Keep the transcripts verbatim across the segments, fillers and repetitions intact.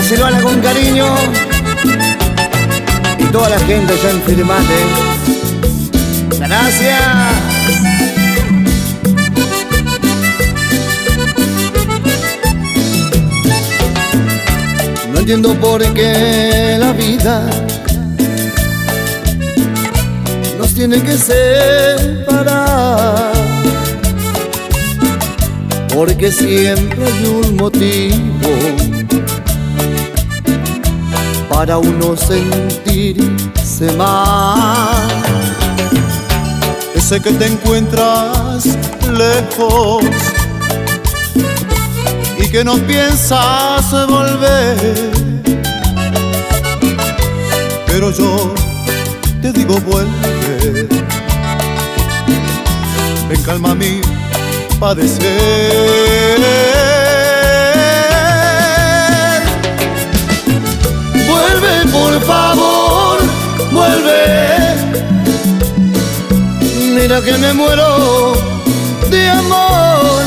Silvana con cariño y toda la gente allá en Firmate. Gracias. No entiendo por qué la vida nos tiene que separar, porque siempre hay un motivo para uno sentirse mal. Ese que te encuentras lejos y que no piensas volver, pero yo te digo vuelve, ven calma mi padecer. Vuelve por favor, vuelve. Mira que me muero de amor.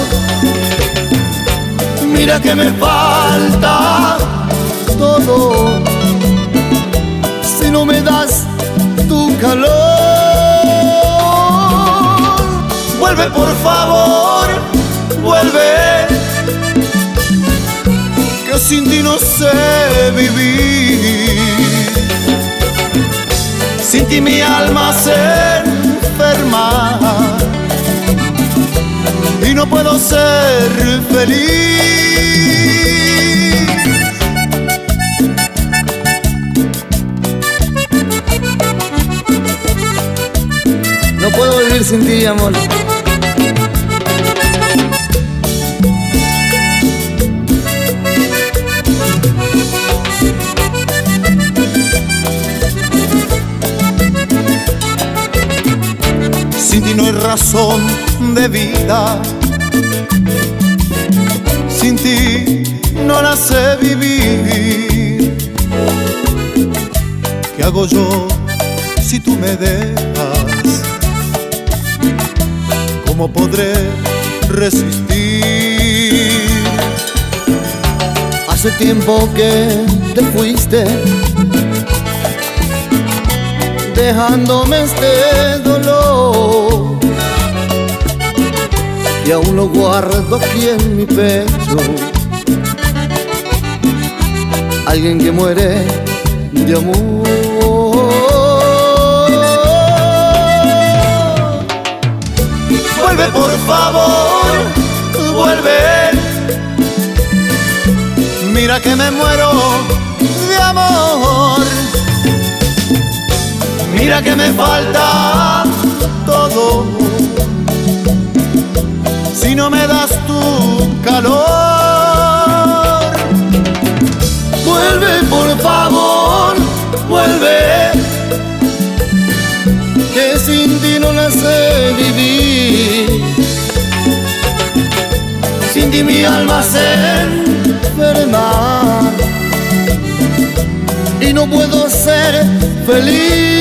Mira que me falta todo si no me das tu calor. Vuelve por favor, vuelve, que sin ti no sé vivir. Sin ti mi alma se enferma y no puedo ser feliz. No puedo vivir sin ti, amor. Sin ti no hay razón de vida, sin ti no la sé vivir. ¿Qué hago yo si tú me dejas? ¿Cómo podré resistir? Hace tiempo que te fuiste, dejándome este dolor, y aún lo guardo aquí en mi pecho. Alguien que muere de amor. Vuelve por favor, vuelve. Mira que me muero de amor. Mira que me falta todo si no me das tu calor. Vuelve por favor, vuelve, que sin ti no la sé vivir. Sin ti mi alma se enferma y no puedo ser feliz.